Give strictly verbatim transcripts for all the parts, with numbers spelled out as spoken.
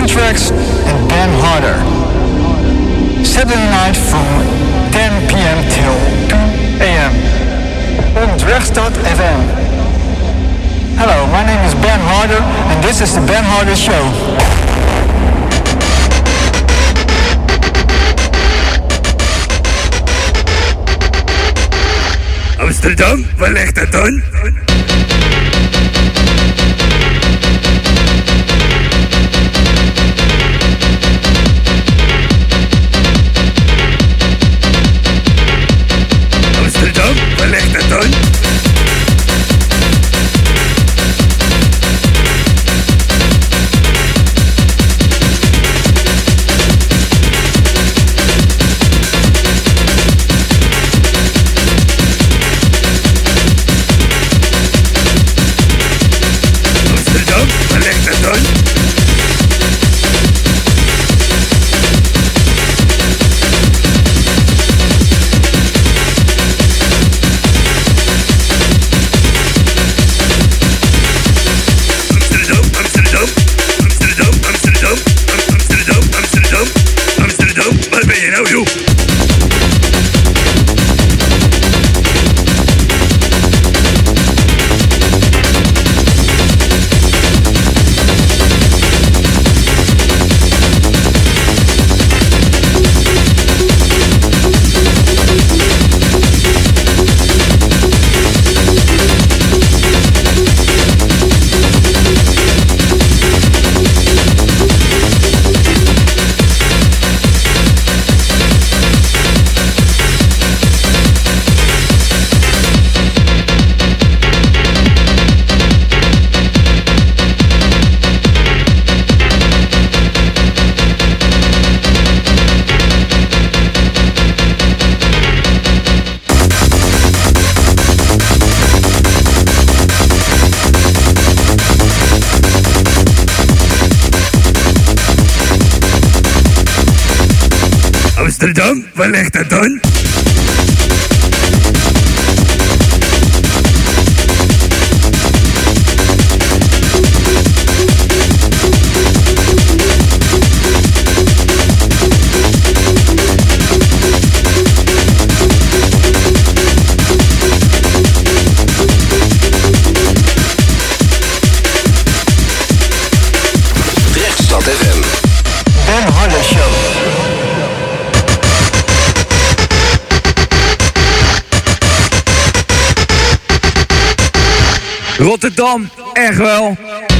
ten tracks and Ben Harder. Saturday night from ten p.m. till two a.m. on Drechtstad F M. Hello, my name is Ben Harder and this is the Ben Harder Show. Amsterdam, waar ligt dat dan? Amsterdam, waar ligt dat dan? Amsterdam, waar ligt dat dan? Drechtstad F M. Ben Harder Show. Rotterdam, echt wel.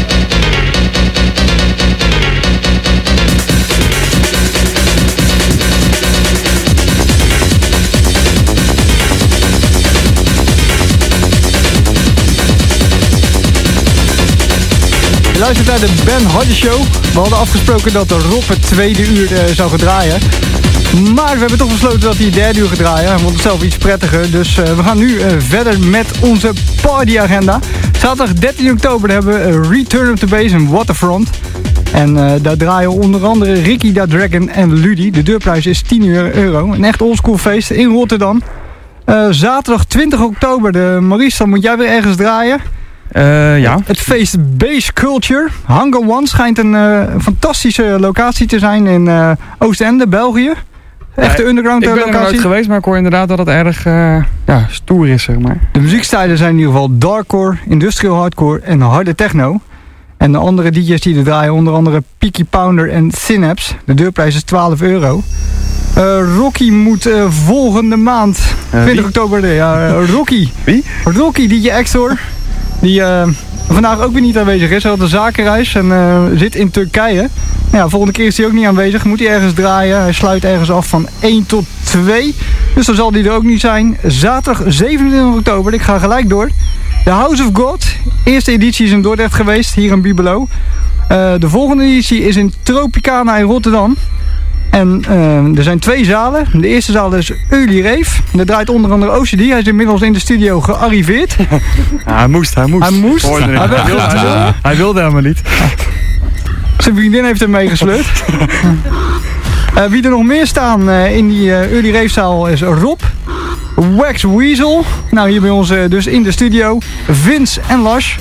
Je luistert naar de Ben Harder Show. We hadden afgesproken dat de Rob het tweede uur uh, zou gaan draaien. Maar we hebben toch besloten dat hij het derde uur gaat draaien. Hij vond het zelf iets prettiger. Dus uh, we gaan nu uh, verder met onze partyagenda. Zaterdag dertien oktober hebben we uh, Return of the Base in Waterfront. En uh, daar draaien onder andere Ricky Da Dragon en Ludi. De deurprijs is tien euro. Een echt oldschool feest in Rotterdam. Uh, zaterdag twintig oktober. De Maurice, dan moet jij weer ergens draaien. Uh, ja. Het feest Base Culture. Hangar One schijnt een uh, fantastische locatie te zijn in uh, Oostende, België. Echte ja, underground ik ben locatie. er nooit geweest, maar ik hoor inderdaad dat het erg uh, ja, stoer is, zeg maar. De muziekstijlen zijn in ieder geval darkcore, industrial hardcore en harde techno. En de andere D J's die er draaien, onder andere Peaky Pounder en Synapse. De deurprijs is twaalf euro. Uh, Rocky moet uh, volgende maand, uh, twintig oktober, ja, uh, Rocky. Wie? Rocky, D J Exor. Die uh, vandaag ook weer niet aanwezig is. Hij had een zakenreis en uh, zit in Turkije. Nou ja, volgende keer is hij ook niet aanwezig. Moet hij ergens draaien. Hij sluit ergens af van één tot twee. Dus dan zal hij er ook niet zijn. Zaterdag zevenentwintig oktober. Ik ga gelijk door. The House of God. Eerste editie is in Dordrecht geweest. Hier in Bibelo. Uh, de volgende editie is in Tropicana in Rotterdam. En uh, er zijn twee zalen. De eerste zaal is Early Rave. Daar draait onder andere O C D. Hij is inmiddels in de studio gearriveerd. Ja, hij moest, hij moest. Hij moest. Hij wilde, hij wilde, hij wilde, hij wilde helemaal niet. Zijn vriendin heeft hem meegesleurd. uh, wie er nog meer staan uh, in die uh, Early Rave zaal is Rob. Wax Weasel. Nou, hier bij ons uh, dus in de studio. Vince en Lash.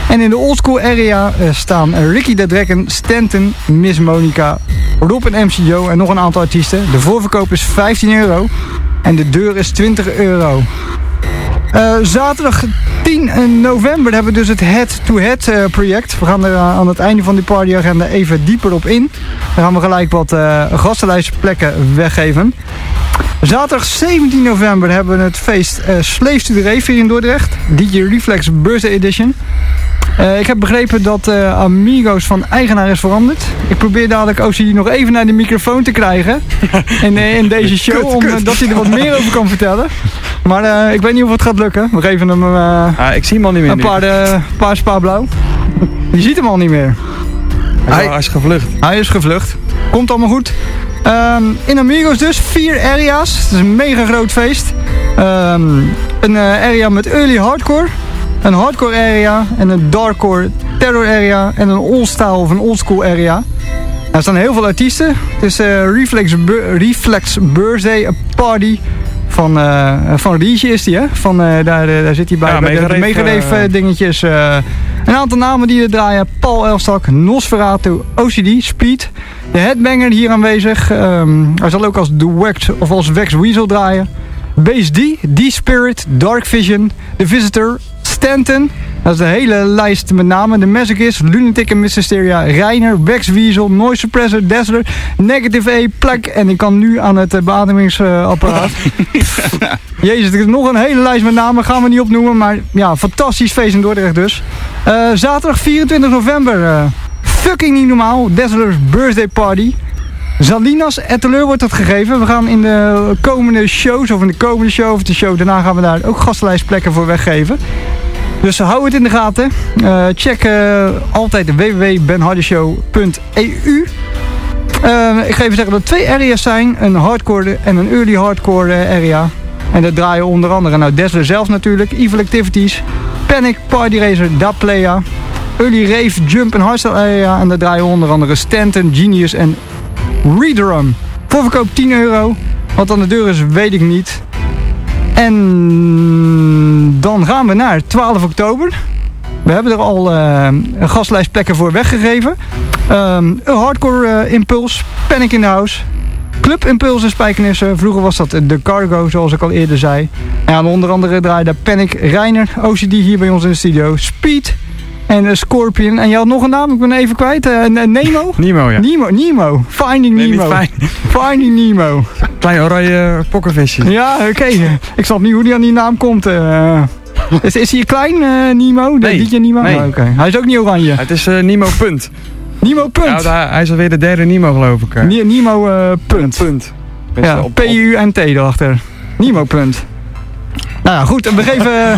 En in de oldschool area uh, staan Ricky the Dragon, Stanton, Miss Monica, Rob en M C Joe en nog een aantal artiesten. De voorverkoop is vijftien euro en de deur is twintig euro. Uh, zaterdag tien november hebben we dus het Head-to-Head uh, project. We gaan er uh, aan het einde van die partyagenda even dieper op in. Dan gaan we gelijk wat uh, gastenlijstplekken weggeven. Zaterdag zeventien november hebben we het feest uh, Slaves to the Rave hier in Dordrecht. D J Reflex Birthday Edition. Uh, ik heb begrepen dat uh, Amigos van eigenaar is veranderd. Ik probeer dadelijk O C D nog even naar de microfoon te krijgen. in, uh, in deze show, omdat hij er wat meer over kan vertellen. Maar uh, ik weet niet of het gaat lukken. We geven hem uh, ah, ik zie hem al niet meer. een paar, uh, paar spa blauw. Je ziet hem al niet meer. Hij, hij is gevlucht. Hij is gevlucht. Komt allemaal goed. Um, in Amigos dus, vier area's. Het is een mega groot feest. Um, een uh, area met early hardcore. Een hardcore area. En een darkcore terror area. En een old-style of een oldschool area. Er staan heel veel artiesten. Het is uh, Reflex, Reflex Birthday Party. Van, uh, van Riesje is die, hè? Van, uh, daar, uh, daar zit hij bij, ja, bij de Megareef uh, dingetjes. Uh, een aantal namen die er draaien. Paul Elstak, Nosferatu, O C D, Speed. De Headbanger hier aanwezig. Um, hij zal ook als The Wax of als Wax Weasel draaien. Base D, D-Spirit, Dark Vision, The Visitor, Stanton. Dat is de hele lijst met namen. De Masochist, Lunatic en Mysteria, Reiner, Wax Weasel, Noise Suppressor, Dazzler, Negative A, Plek. En ik kan nu aan het uh, beademingsapparaat. Jezus, er is nog een hele lijst met namen. Gaan we niet opnoemen. Maar ja, fantastisch feest in Dordrecht dus. Uh, zaterdag vierentwintig november. Uh, fucking niet normaal. Dazzler's Birthday Party. Zalinas Etteleur wordt dat gegeven. We gaan in de komende shows, of in de komende show of de show daarna gaan we daar ook gastenlijstplekken voor weggeven. Dus hou het in de gaten. Uh, check uh, altijd w w w punt ben hardy show punt e u. Uh, ik ga even zeggen dat er twee areas zijn. Een hardcore en een early hardcore area. En dat draaien onder andere nou Dazzler zelf natuurlijk. Evil Activities. Panic, Party Racer, Da Playa. Early Rave, Jump en Hardstyle area. En daar draaien onder andere Stanton, Genius en Redrum. Voorverkoop tien euro. Wat aan de deur is, weet ik niet. En dan gaan we naar twaalf oktober. We hebben er al uh, een gastlijstplekken voor weggegeven. Um, een hardcore uh, Impulse, Panic in the House. Club Impulse en Spijkenissen. Vroeger was dat de Cargo, zoals ik al eerder zei. En onder andere draaide Panic, Reiner, O C D hier bij ons in de studio. Speed en uh, Scorpion. En je had nog een naam, ik ben even kwijt. Uh, Nemo? Nemo, ja. Nemo, Nemo. Finding nee, Nemo. Fijn. Finding Nemo. Klein oranje pokkenvisje. Ja, oké. Okay. Ik snap niet hoe die aan die naam komt. Uh, is, is hij klein, uh, Nemo? De nee. D J Nemo? Nee. Oh, okay. Hij is ook niet oranje. Het is uh, Nemo punt. Nemo punt? Ja, hij is alweer de derde Nemo, geloof ik. Uh. Nemo uh, punt. Punt. Ja, P U N T erachter. Nemo punt. Nou ja, goed. We geven...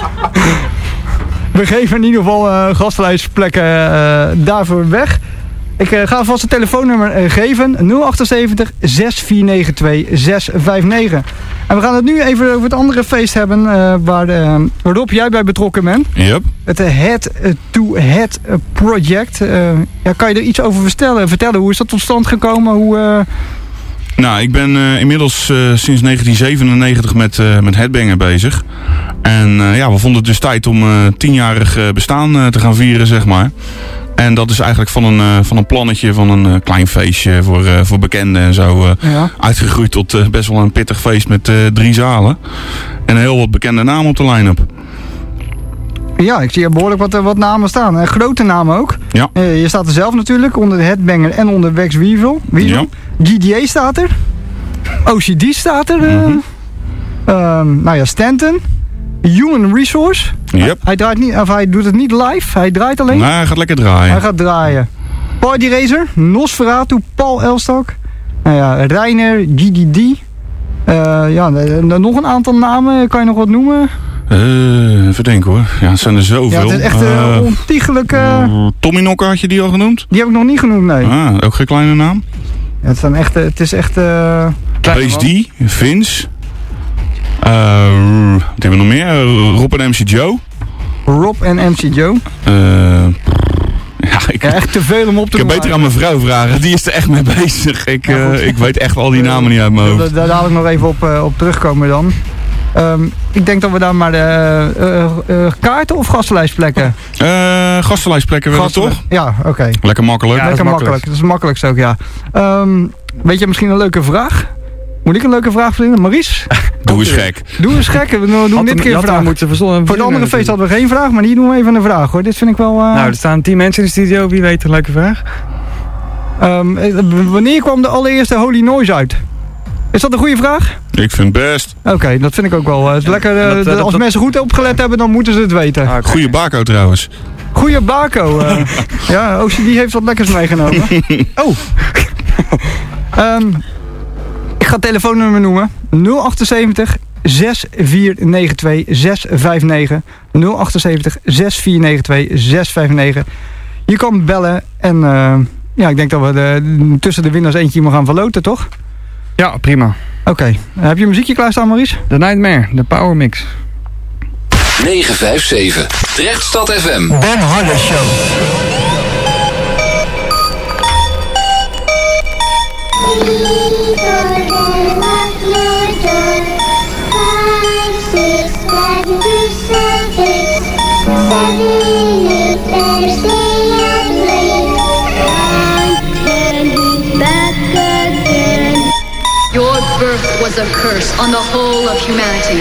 we geven in ieder geval uh, gastlijstplekken uh, daarvoor weg. Ik uh, ga vast het telefoonnummer uh, geven. nul zeven acht zes vier negen twee zes vijf negen. En we gaan het nu even over het andere feest hebben. Uh, waar uh, Rob, jij bij betrokken bent. Yep. Het uh, Head-to-Head Project. Uh, ja, kan je er iets over vertellen? Vertellen, hoe is dat tot stand gekomen? Hoe... Uh... Nou, ik ben uh, inmiddels uh, sinds negentien zevenennegentig met, uh, met Headbanger bezig. En uh, ja, we vonden het dus tijd om uh, tienjarig uh, bestaan uh, te gaan vieren, zeg maar. En dat is eigenlijk van een, uh, van een plannetje van een uh, klein feestje voor, uh, voor bekenden en zo. Uh, ja. Uitgegroeid tot uh, best wel een pittig feest met uh, drie zalen. En heel wat bekende namen op de line-up. Ja, ik zie er behoorlijk wat, wat namen staan. En grote namen ook. Ja. Uh, je staat er zelf natuurlijk, onder de Headbanger en onder Wax Weasel. Weasel. Ja. G D A staat er. O C D staat er. Uh, mm-hmm. um, nou ja, Stanton. Human Resource. Yep. Hij, draait niet, of hij doet het niet live, hij draait alleen. Nee, hij gaat lekker draaien. Hij gaat draaien. Party Racer, Nosferatu, Paul Elstak. Nou ja, Reiner, G D D. Uh, ja, nog een aantal namen, kan je nog wat noemen? Uh, even denken hoor. Ja, het zijn er zoveel. Ja, het is echt een uh, ontiegelijke... Uh, Tommy Nokker, had je die al genoemd? Die heb ik nog niet genoemd, nee. Ah, ook geen kleine naam? Ja, het, zijn echt, het is echt... Uh, Base D, Vince. Uh, wat hebben we nog meer? Uh, Rob en M C Joe. Rob en M C Joe. Uh, ja, ik, ja, echt te veel om op te Ik kan beter aan mijn vrouw vragen. Die is er echt mee bezig. Ik, ja, uh, ik weet echt al die namen niet uit mijn hoofd. Daar, daar wil ik nog even op, uh, op terugkomen dan. Um, ik denk dat we daar maar de uh, uh, kaarten of gastenlijstplekken? Uh, gastenlijstplekken willen we toch? Ja, oké. Okay. Lekker makkelijk. Ja, Lekker makkelijk. Dat is het makkelijkste ook, ja. Um, weet je misschien een leuke vraag? Moet ik een leuke vraag vinden? Maries? Doe eens gek. Doe eens gek. We doen had dit keer een vraag. Voor de andere feest hadden we geen vraag, maar hier doen we even een vraag hoor. Dit vind ik wel... Uh... Nou, er staan tien mensen in de studio. Wie weet een leuke vraag? Um, wanneer kwam de allereerste Holy Noise uit? Is dat een goede vraag? Ik vind het best. Oké, okay, dat vind ik ook wel. Het is lekker, uh, dat, uh, als dat, mensen goed opgelet hebben, dan moeten ze het weten. Ah, okay. Goeie bako trouwens. Goeie bako. Uh, ja, O C D heeft wat lekkers meegenomen. Oh. um, ik ga het telefoonnummer noemen. nul achtenzeventig, zes vier negen twee, zes vijf negen. nul achtenzeventig, zes vier negen twee, zes vijf negen. Je kan bellen en uh, ja, ik denk dat we de, tussen de winnaars eentje moeten gaan verloten, toch? Ja, prima. Oké. Okay. Heb je een muziekje klaarstaan, Maurice? The Nightmare, de Power Mix. negen vijf zeven, Drechtstad F M. Ben Harder Show. Your birth was a curse on the whole of humanity.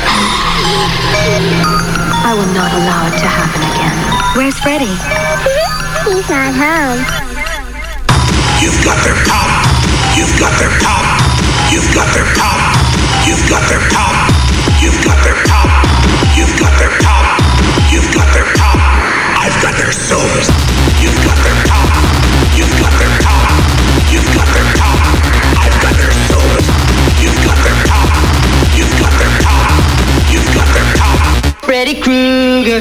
I will not allow it to happen again. Where's Freddy? He's not home. You've got their pop. You've got their pop. You've got their pop. You've got their pop. You've got their pop. You've got their pop. You've got their pop. I've got their souls. You've got their pop. You've got their pop. You've got their pop. I've got their souls. You've got their pop. You've got their pop. You've got their pop. Freddy Krueger.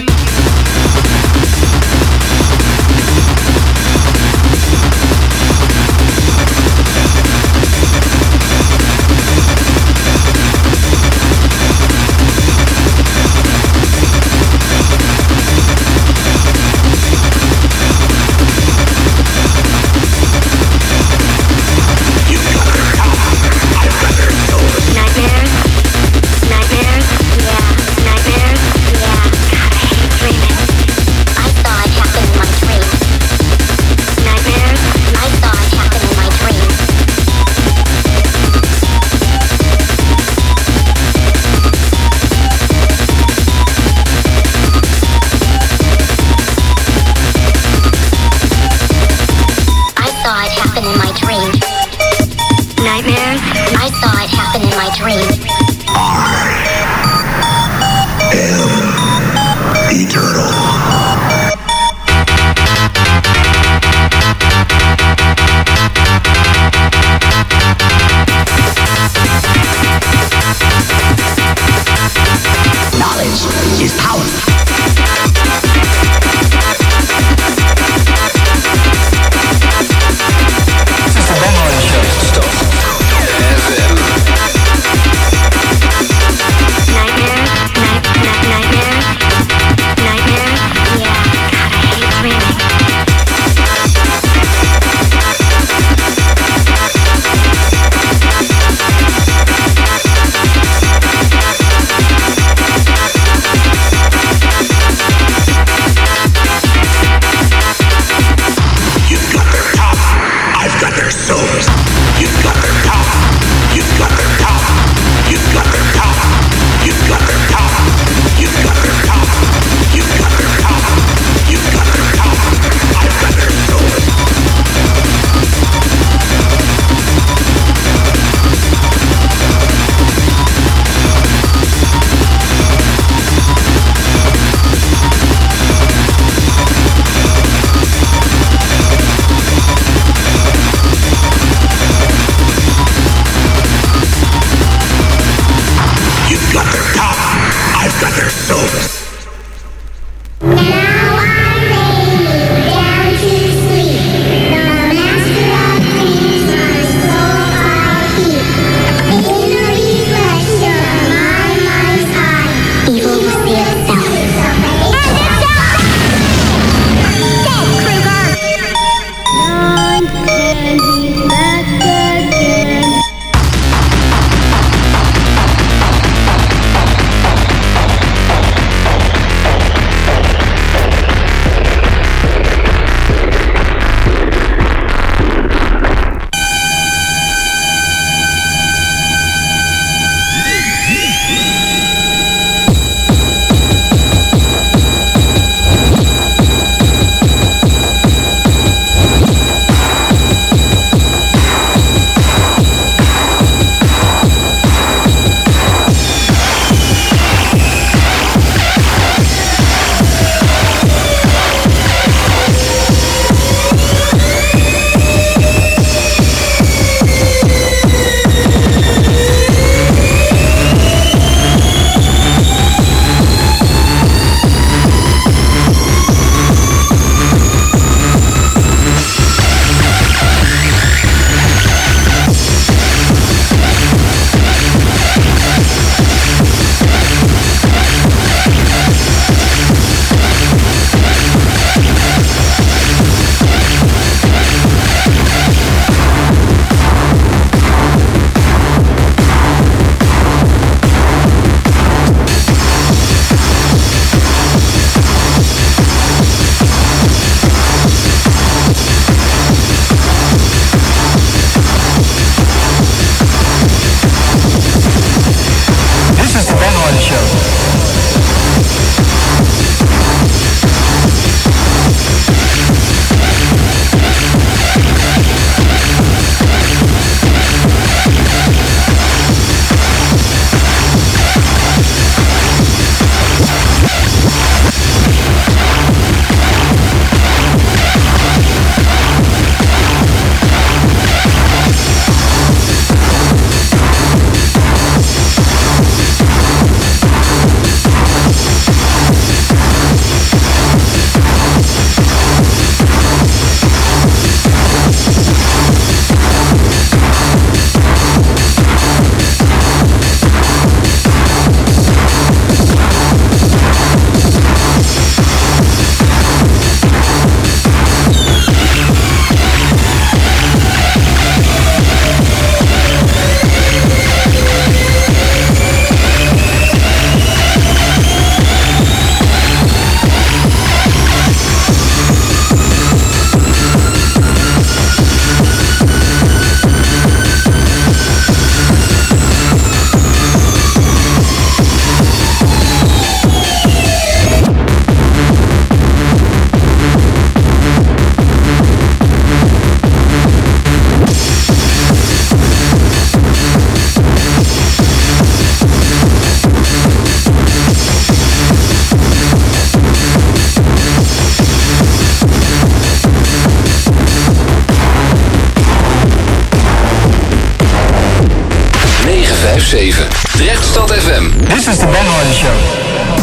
zeven. Drechtstad F M. This is the Ben Harder Show.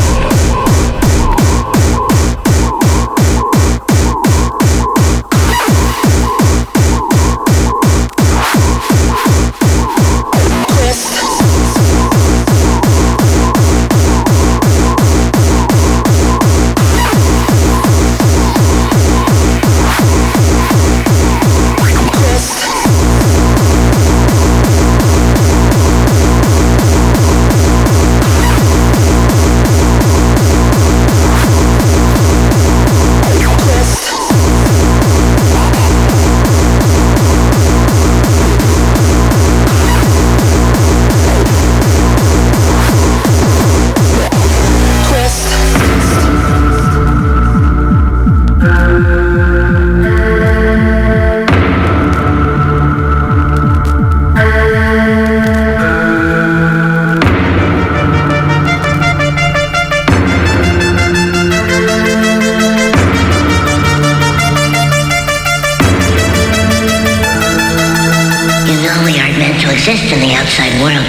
Exist in the outside world.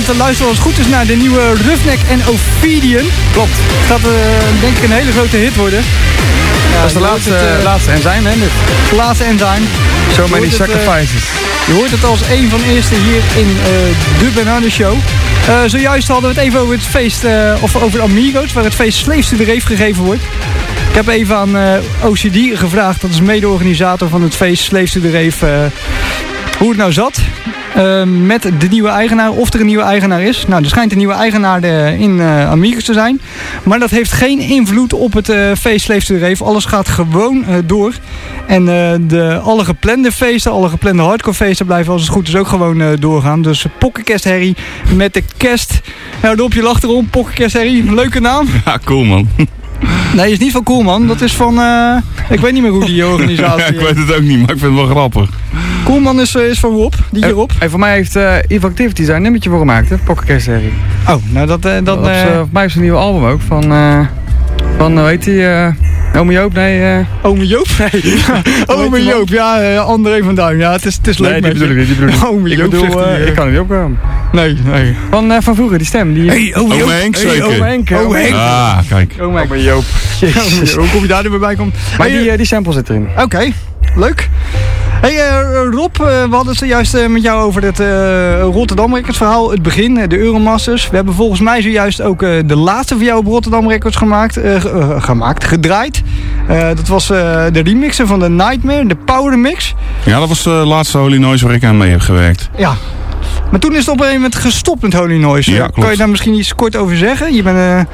aan het luisteren als het goed is naar de nieuwe Roughneck en Ophidian. Klopt. Dat gaat uh, denk ik een hele grote hit worden. Ja, dat is de laatste, het, uh, laatste Enzyme, hè? Dit. De laatste Enzyme. So many sacrifices. Uh, je hoort het als een van de eerste hier in uh, de Banana Show. Uh, zojuist hadden we het even over het feest, uh, of over Amigos, waar het feest Slaves to the Rave gegeven wordt. Ik heb even aan uh, O C D gevraagd, dat is mede-organisator van het feest Slaves to the Rave, uh, hoe het nou zat. Uh, met de nieuwe eigenaar, of er een nieuwe eigenaar is. Nou, er schijnt een nieuwe eigenaar de, in uh, Amigos te zijn. Maar dat heeft geen invloed op het uh, feest Slaves to the Rave. Alles gaat gewoon uh, door. En uh, de, alle geplande feesten, alle geplande hardcore feesten blijven als het goed is ook gewoon uh, doorgaan. Dus Pokkenkerst Harry met de kerst. Nou, Rob, je lacht erom. Pokkenkerst Harry, een leuke naam. Ja, cool man. Nee, is niet van Coolman. Dat is van, uh, ik weet niet meer hoe die organisatie ja, ik weet het ook niet, maar ik vind het wel grappig. Coolman is, uh, is van Rob, die hier Rob. En voor mij heeft uh, Eve Activity daar een nummertje voor gemaakt, hè? Pokkenkerst-serie. Oh, nou dat... Uh, dat uh, uh, voor mij is een nieuwe album ook, van, uh, van hoe heet die, uh, Ome Joop, nee... Uh... Ome Joop? Nee. Ome Joop, ja, uh, André van Duin. Ja, het is, het is leuk. Nee, die bedoel ik niet, die bedoel ik niet. Ome Joop, ik bedoel, uh, uh, ik kan er niet opkomen. Nee, nee. Van, uh, van vroeger, die stem. Die... Hey, Ome Joop. Ome Henk, hey, Ome Henk. Ome Henk. Ah, kijk. Ome Henk. Ome Joop. Hoe kom je daar nu weer bij komt? Maar hey, die, uh, die sample zit erin. Oké, okay. Leuk. Hey uh, Rob, uh, we hadden het zojuist uh, met jou over het uh, Rotterdam Records verhaal, het begin, uh, de Euromasters. We hebben volgens mij zojuist ook uh, de laatste van jou op Rotterdam Records gemaakt, uh, uh, gemaakt gedraaid. Uh, dat was uh, de remixen van de Nightmare, de Power Mix. Ja, dat was de laatste Holy Noise waar ik aan mee heb gewerkt. Ja. Maar toen is het op een gegeven moment gestopt met Holy Noise. Ja, klopt. Kan je daar misschien iets kort over zeggen? Je bent... Uh...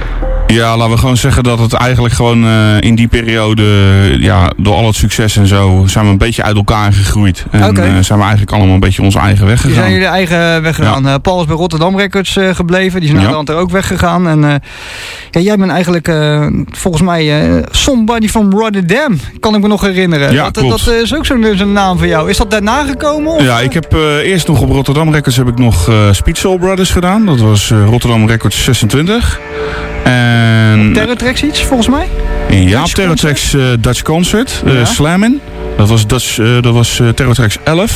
Ja, laten we gewoon zeggen dat het eigenlijk gewoon uh, in die periode, ja, door al het succes en zo, zijn we een beetje uit elkaar gegroeid. En okay. uh, zijn we eigenlijk allemaal een beetje onze eigen weg gegaan. Die zijn jullie eigen weg gegaan. Ja. Uh, Paul is bij Rotterdam Records uh, gebleven, die is naar de hand er ook weggegaan. En uh, ja, jij bent eigenlijk uh, volgens mij uh, Somebody from Rotterdam, kan ik me nog herinneren. Ja, dat, klopt. dat is ook zo'n zo'n naam van jou. Is dat daarna gekomen? Of? Ja, ik heb uh, eerst nog op Rotterdam Records heb ik nog uh, Speed Soul Brothers gedaan. Dat was uh, Rotterdam Records zesentwintig. En... Op Terrortracks iets, volgens mij? Ja, op Terrortracks uh, Dutch Concert, uh, ja. Slammin'. Dat was, Dutch, uh, dat was uh, Terrortracks elf.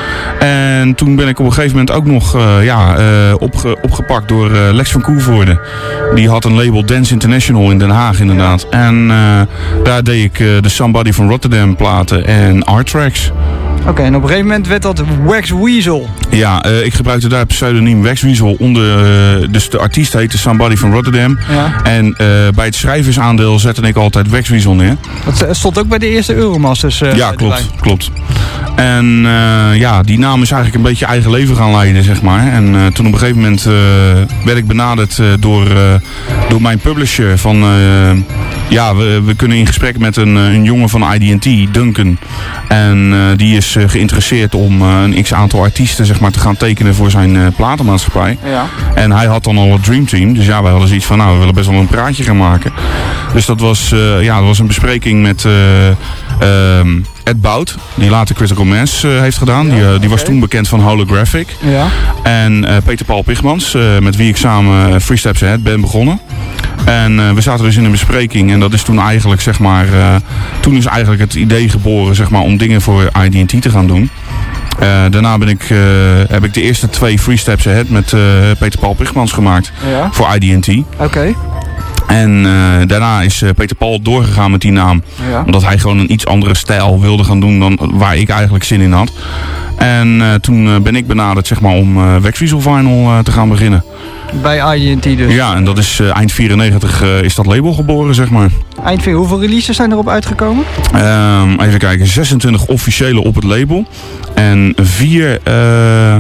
En toen ben ik op een gegeven moment ook nog uh, ja, uh, opge, opgepakt door uh, Lex van Koevoorde. Die had een label Dance International in Den Haag inderdaad. En uh, daar deed ik uh, de Somebody from Rotterdam platen en Art Tracks. Oké, okay, en op een gegeven moment werd dat Wax Weasel. Ja, uh, ik gebruikte daar het pseudoniem Wax Weasel onder, uh, dus de artiest heette Somebody from Rotterdam. Ja. En uh, bij het schrijversaandeel zette ik altijd Wax Weasel neer. Dat stond ook bij de eerste Euromasters. Uh, ja, klopt, erbij. klopt. En uh, ja, die naam is eigenlijk een beetje eigen leven gaan leiden, zeg maar. En uh, toen op een gegeven moment uh, werd ik benaderd uh, door, uh, door mijn publisher van... Uh, ja, we, we kunnen in gesprek met een, een jongen van I D and T, Duncan. En uh, die is uh, geïnteresseerd om uh, een x-aantal artiesten zeg maar, te gaan tekenen voor zijn uh, platenmaatschappij. Ja. En hij had dan al het Dream Team. Dus ja, wij hadden zoiets van, nou, we willen best wel een praatje gaan maken. Dus dat was, uh, ja, dat was een bespreking met... Uh, uh, Ed Bout, die later Critical Mass uh, heeft gedaan. Ja, die, uh, die okay. was toen bekend van Holographic. Ja. En uh, Peter Paul Pigmans, uh, met wie ik samen uh, Free Steps Ahead ben begonnen. En uh, we zaten dus in een bespreking en dat is toen eigenlijk, zeg maar, uh, toen is eigenlijk het idee geboren, zeg maar, om dingen voor I D and T te gaan doen. Uh, daarna ben ik, uh, heb ik de eerste twee Free Steps Ahead met uh, Peter Paul Pigmans gemaakt ja. voor I D and T. Oké. Okay. En uh, daarna is uh, Peter Paul doorgegaan met die naam. Ja. Omdat hij gewoon een iets andere stijl wilde gaan doen dan waar ik eigenlijk zin in had. En uh, toen uh, ben ik benaderd, zeg maar, om uh, Wax Weasel Vinyl uh, te gaan beginnen. Bij I D and T dus? Ja, en dat is uh, eind vierennegentig uh, is dat label geboren, zeg maar. Eind vier, hoeveel releases zijn erop uitgekomen? Um, even kijken, zesentwintig officiële op het label. En vier... Uh,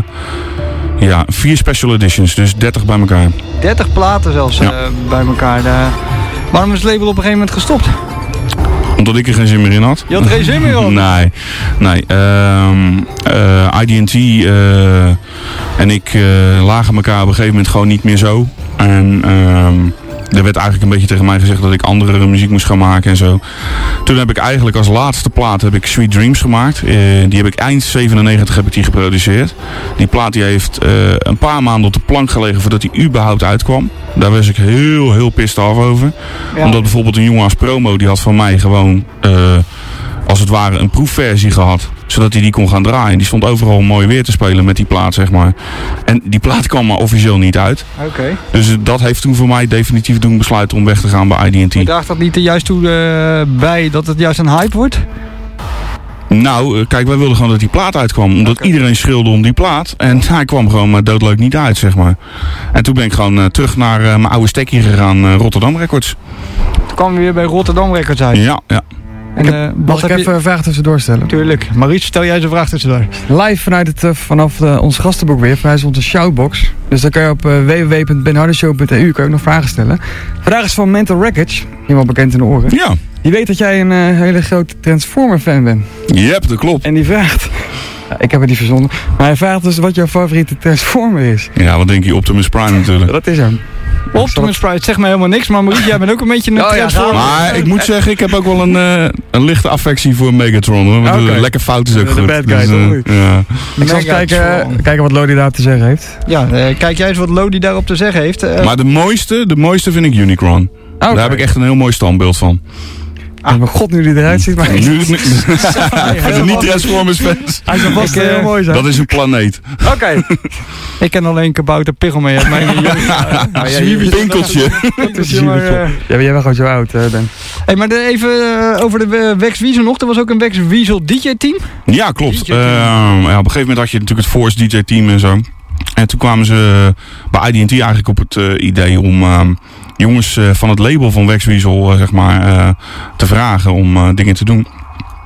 Ja, vier special editions, dus dertig bij elkaar. dertig platen zelfs ja. uh, bij elkaar. Uh, waarom is het label op een gegeven moment gestopt? Omdat ik er geen zin meer in had. Je had er geen zin meer in? nee, nee. Um, uh, I D and T uh, en ik uh, lagen elkaar op een gegeven moment gewoon niet meer zo. En... Um, er werd eigenlijk een beetje tegen mij gezegd dat ik andere muziek moest gaan maken en zo. Toen heb ik eigenlijk als laatste plaat heb ik Sweet Dreams gemaakt. Uh, die heb ik eind zevenennegentig heb ik die geproduceerd. Die plaat die heeft uh, een paar maanden op de plank gelegen voordat die überhaupt uitkwam. Daar was ik heel, heel pissed af over. Ja. Omdat bijvoorbeeld een jongen als Promo, die had van mij gewoon... Uh, als het ware een proefversie gehad. Zodat hij die kon gaan draaien. Die stond overal mooi weer te spelen met die plaat, zeg maar. En die plaat kwam maar officieel niet uit. Oké. Okay. Dus dat heeft toen voor mij definitief doen besluiten om weg te gaan bij I D en T. Maar draagt dat niet er juist toe uh, bij dat het juist een hype wordt? Nou, kijk, wij wilden gewoon dat die plaat uitkwam. Omdat okay. iedereen schreeuwde om die plaat. En hij kwam gewoon maar doodleuk niet uit, zeg maar. En toen ben ik gewoon uh, terug naar uh, mijn oude stekkie gegaan, uh, Rotterdam Records. Toen kwam we weer bij Rotterdam Records uit. Ja, ja. En, uh, mag ik even je... een vraag tussendoor stellen? Tuurlijk. Maurice, stel jij eens een vraag tussendoor. Live vanuit het, uh, vanaf uh, ons gastenboek weer, vanuit onze shoutbox. Dus dan kan je op uh, w w w punt ben harder show punt e u kan je ook nog vragen stellen. Vandaag is van Mental Wreckage, helemaal bekend in de oren. Ja. Die weet dat jij een uh, hele grote Transformer fan bent. Yep, dat klopt. En die vraagt... Ja, ik heb het niet verzonnen. Maar hij vraagt dus wat jouw favoriete Transformer is. Ja, wat denk je? Optimus Prime natuurlijk. Dat is hem. Optimus Prime, het zegt me helemaal niks, maar Maurice, jij bent ook een beetje een oh, Transformer. Ja, maar ik moet zeggen, ik heb ook wel een, uh, een lichte affectie voor Megatron. Hoor, want okay. Lekker fout is ook de goed. De bad guy, dus, uh, ja. Ik zal eens kijken, uh, kijken wat Lodi daar te zeggen heeft. Ja, uh, kijk jij eens wat Lodi daarop te zeggen heeft. Uh, maar de mooiste, de mooiste vind ik Unicron. Okay. Daar heb ik echt een heel mooi standbeeld van. Ah, mijn god, nu die eruit ziet. Maar... Nu, nu, voor de niet-Transformers fans. Hij zou vast heel mooi zijn. Dat is een planeet. Oké. Okay. Ik ken alleen kabouter Pichel mee. Een pinkeltje. Ja, jij bent gewoon zo oud, Ben. Hey, maar de, even uh, over de Wax Weasel nog. Er was ook een Wax Weasel D J-team? Ja, klopt. Uh, ja, op een gegeven moment had je natuurlijk het Force D J-team en zo. En toen kwamen ze bij I D en T eigenlijk op het uh, idee om... Uh, jongens uh, van het label van Wax Weasel uh, zeg maar, uh, te vragen om uh, dingen te doen.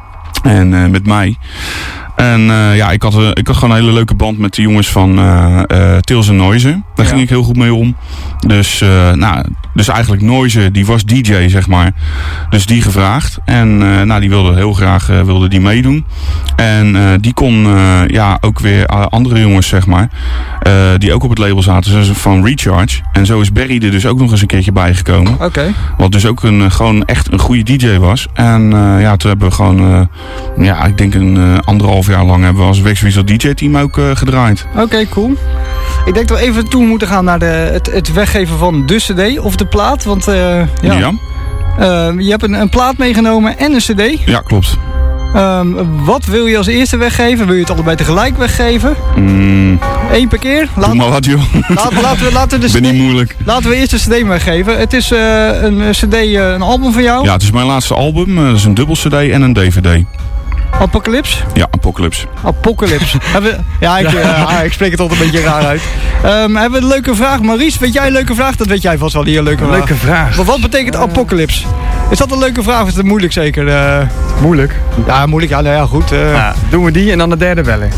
En uh, met mij. En uh, ja, ik had, uh, ik had gewoon een hele leuke band met de jongens van uh, uh, Tails and Noise. Daar ja. ging ik heel goed mee om. Dus, uh, nou, dus eigenlijk Noise, die was D J, zeg maar. Dus die gevraagd. En uh, nou, die wilde heel graag uh, wilde die meedoen. En uh, die kon uh, ja, ook weer uh, andere jongens, zeg maar. Uh, die ook op het label zaten. Dus van Recharge. En zo is Barry er dus ook nog eens een keertje bijgekomen. Oké. Okay. Wat dus ook een, gewoon echt een goede D J was. En uh, ja, toen hebben we gewoon, uh, ja, ik denk een uh, anderhalf jaar lang hebben we als Wax Weasel D J-team ook uh, gedraaid. Oké, okay, cool. Ik denk dat we even toe moeten gaan naar de, het, het weggeven van de cd of de plaat. Want uh, ja, ja. Uh, je hebt een, een plaat meegenomen en een cd. Ja, klopt. Um, wat wil je als eerste weggeven? Wil je het allebei tegelijk weggeven? Mm. Eén per keer? Laat, Doe maar wat, joh. Laten, laten we, laten we de ben niet moeilijk. Laten we eerst de cd weggeven. Het is uh, een cd, uh, een album van jou? Ja, het is mijn laatste album. Uh, dat is een dubbel cd en een D V D. Apocalypse? Ja, Apocalypse. Apocalypse. we, ja, ik, uh, ik spreek het altijd een beetje raar uit. Um, hebben we een leuke vraag. Maurice, weet jij een leuke vraag? Dat weet jij vast wel, hier een leuke een vraag. Leuke vraag. Maar wat betekent uh, Apocalypse? Is dat een leuke vraag of is dat moeilijk zeker? Uh, moeilijk? Ja, moeilijk. Ja, nou ja, goed. Uh, ja, doen we die en dan de derde bellen.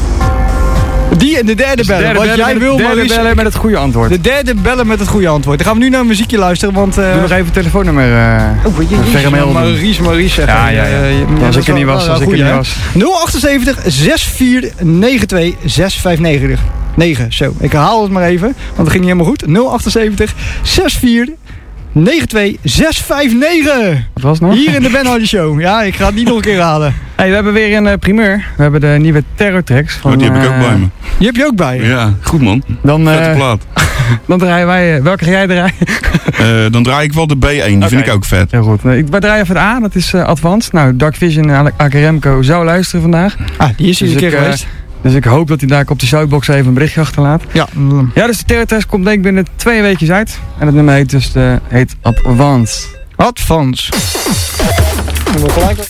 Die en de derde dus bellen. Wat jij wil, de derde Maurice, bellen met het goede antwoord. De derde bellen met het goede antwoord. Dan gaan we nu naar een muziekje luisteren, want... Uh... Doe nog even het telefoonnummer. Uh, oh, je, je, je, Maurice, Maurice. Ja, ja, ja. ja, ja als ik er niet was, als ik er niet was. nul achtenzeventig, zes vier negen twee, zes vijf negen. negen, zo. Ik herhaal het maar even, want het ging niet helemaal goed. nul achtenzeventig, zes vier negen twee, zes vijf negen. Wat was het nou? Hier in de Ben Hardy Show. Ja, ik ga het niet nog een keer halen. Hey, we hebben weer een uh, primeur. We hebben de nieuwe Terror Tracks. Van, oh, die heb ik ook uh, bij me. Die heb je ook bij je? Ja, goed man. Dan, uh, Vette plaat. Dan draaien wij... Uh, welke ga jij draaien? uh, dan draai ik wel de B één. Die okay. vind ik ook vet. Heel goed. Ik draai even de A. Dat is uh, Advanced. Nou, Dark Vision en A K Remco zou luisteren vandaag. Ah, die is hier dus een keer geweest. Uh, Dus ik hoop dat hij daar op de shoutbox even een berichtje achterlaat. Ja. Ja, dus de Terror Test komt denk ik binnen twee weekjes uit. En het nummer heet dus de, heet Advance. Advance. En we gelijk...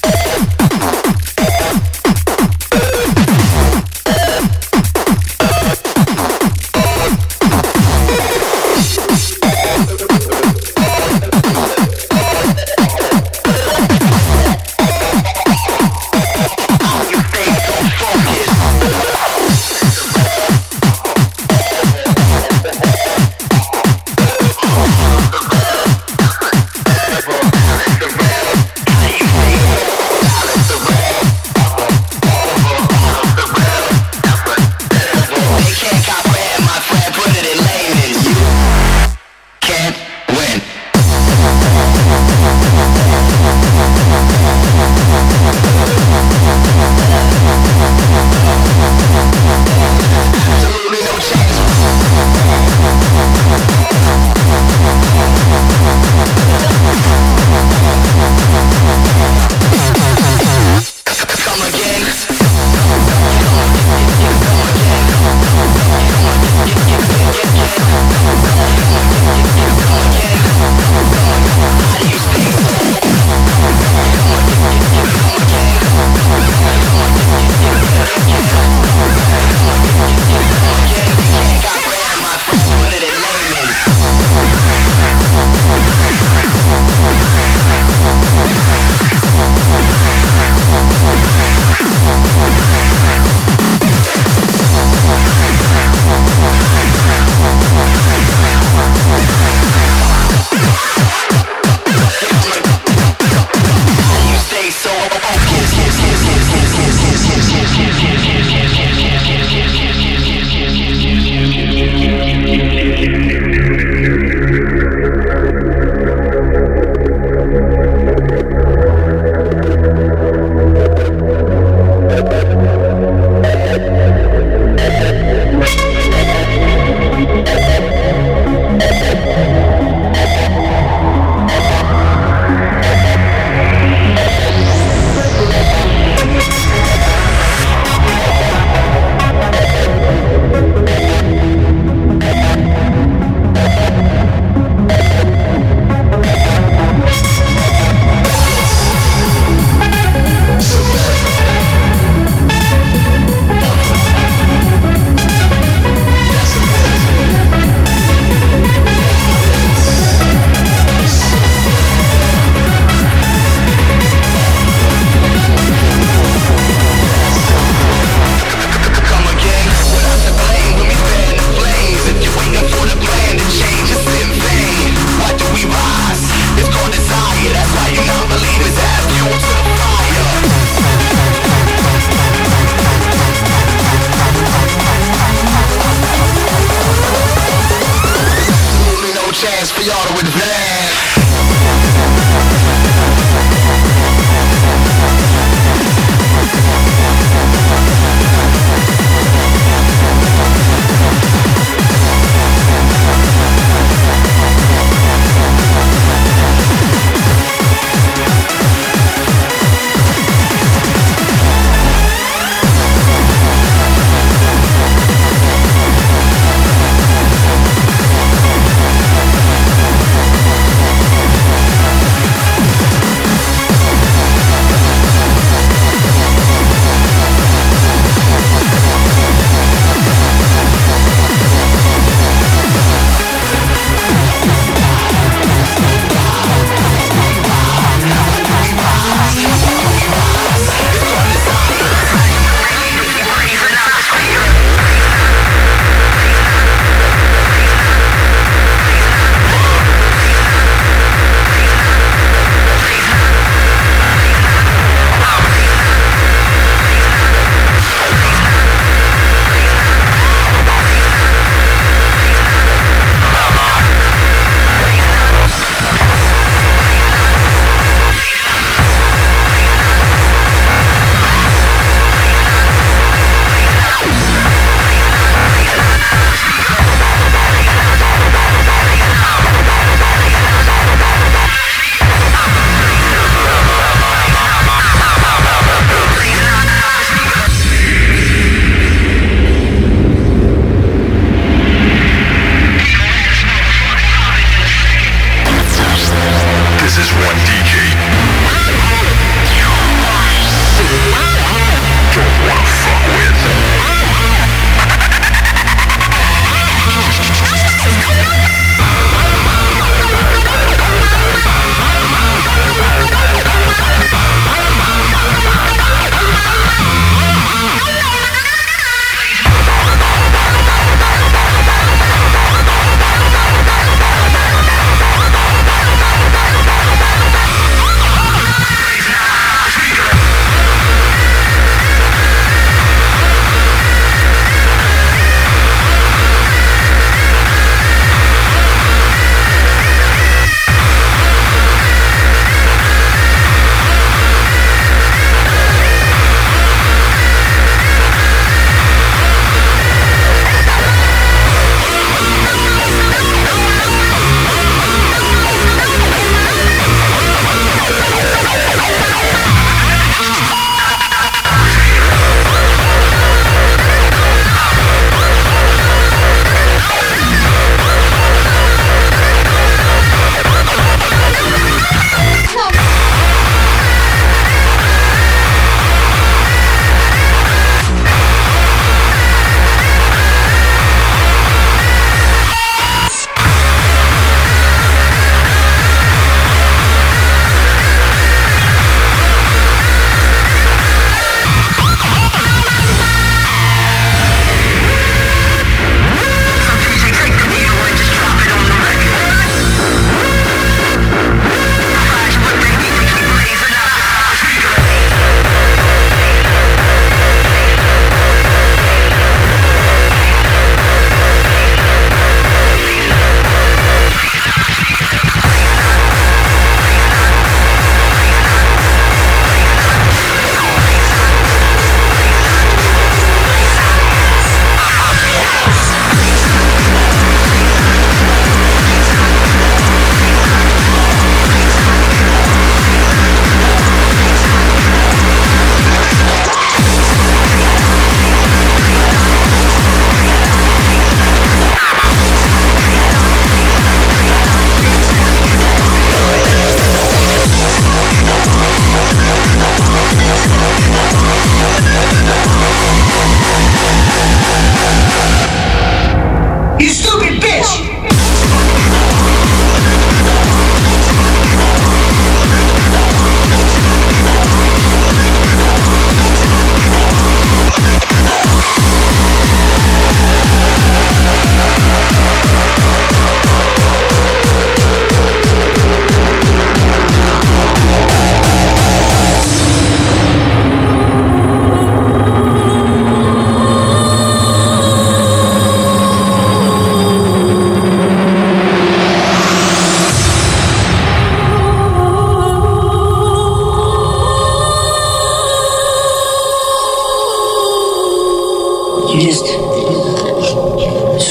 The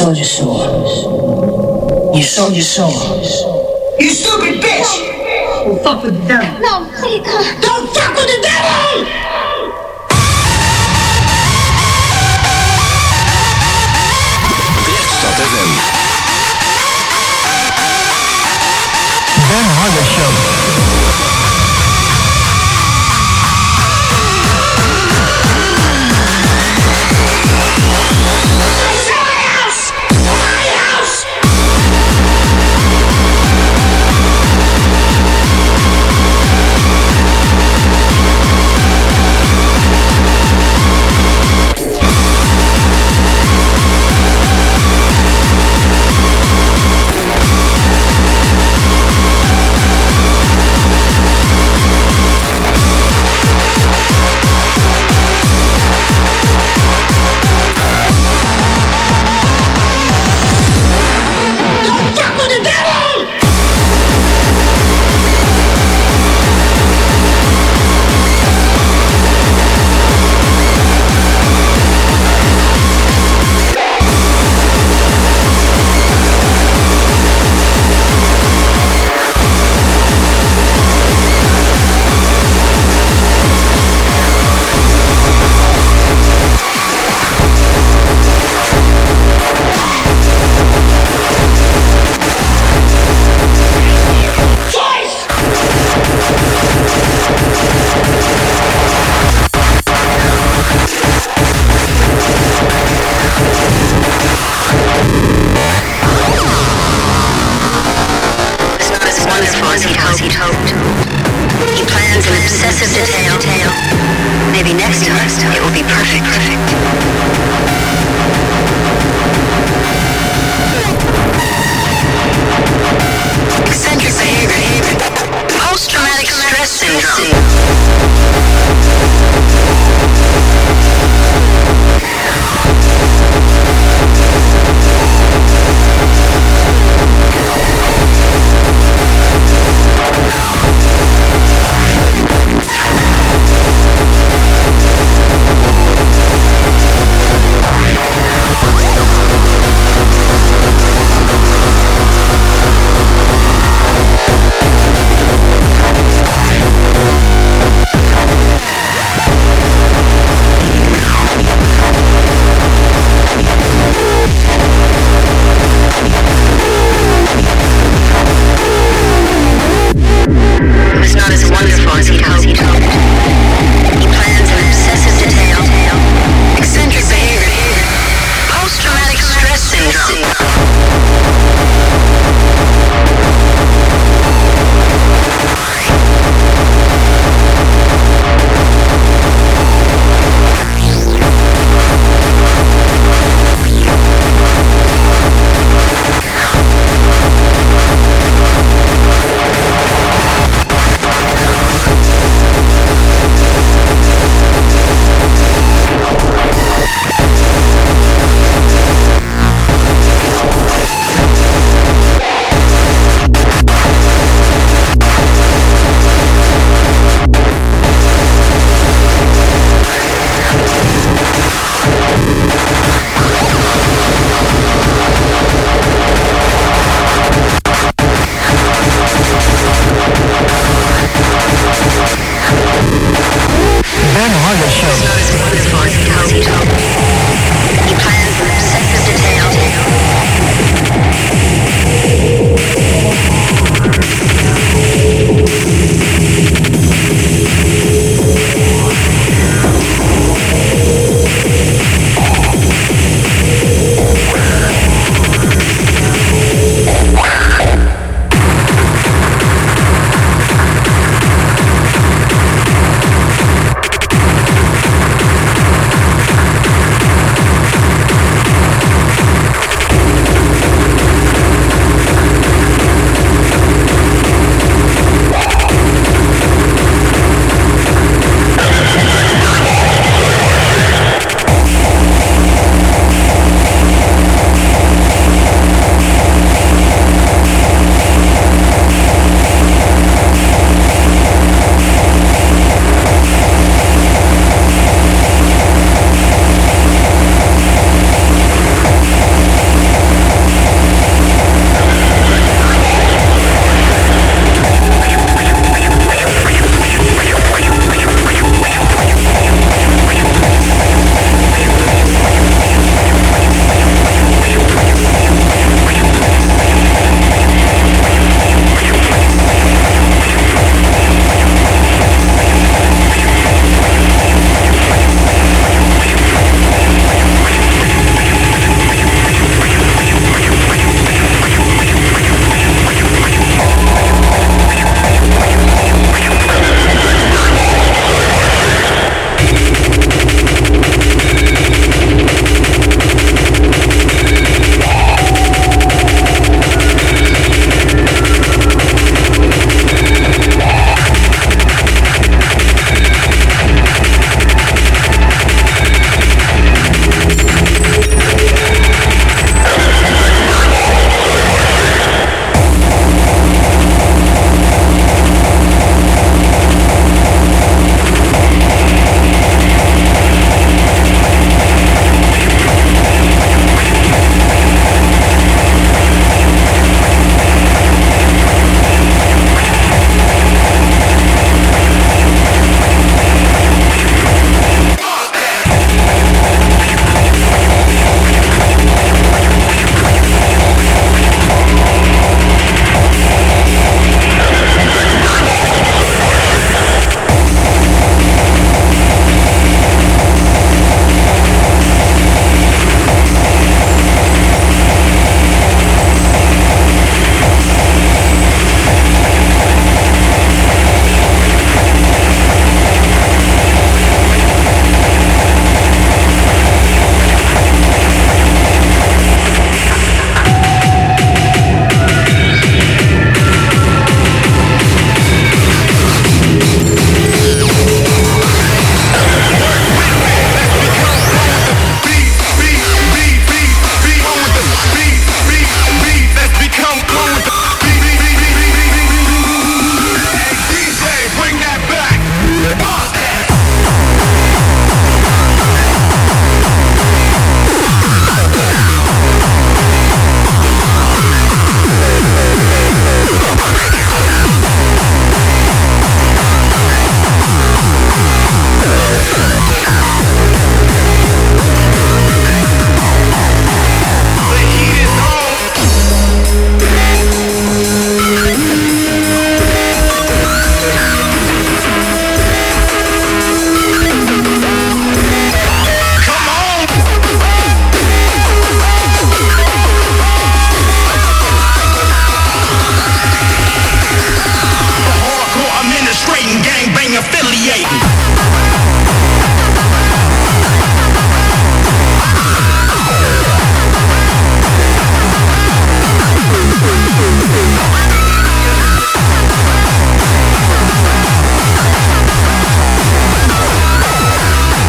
sold your soul. You sold your soul. You stupid bitch! Don't fuck with the devil. No, please. Don't fuck with the devil! Drechtstad F M. Ben Harder Show.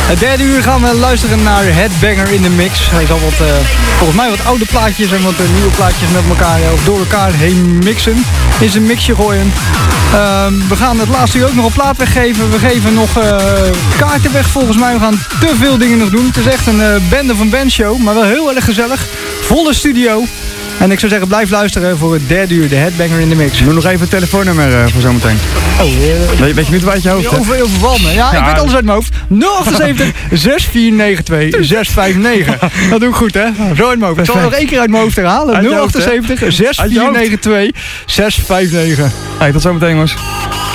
Het derde uur gaan we luisteren naar Headbanger in de Mix. Hij zal wat, uh, volgens mij wat oude plaatjes en wat uh, nieuwe plaatjes met elkaar uh, of door elkaar heen mixen. In zijn mixje gooien. Uh, we gaan het laatste uur ook nog een plaat weggeven. We geven nog uh, kaarten weg volgens mij. We gaan te veel dingen nog doen. Het is echt een uh, bende van band show, maar wel heel erg gezellig. Volle studio. En ik zou zeggen, blijf luisteren voor het derde uur, de Headbanger in de Mix. Doe nog even het telefoonnummer uh, voor zometeen. Oh, uh, weet, weet je niet wat uit je hoofd hebt? Over, overval me. Ja, ja, ik weet alles uit mijn hoofd. nul achtenzeventig, zes vier negen twee, zes vijf negen. Dat doe ik goed, hè? Zo uit mijn hoofd. Ik zal het nog één keer uit mijn hoofd herhalen. nul achtenzeventig, zes vier negen twee, zes vijf negen. Hey, tot zometeen, jongens.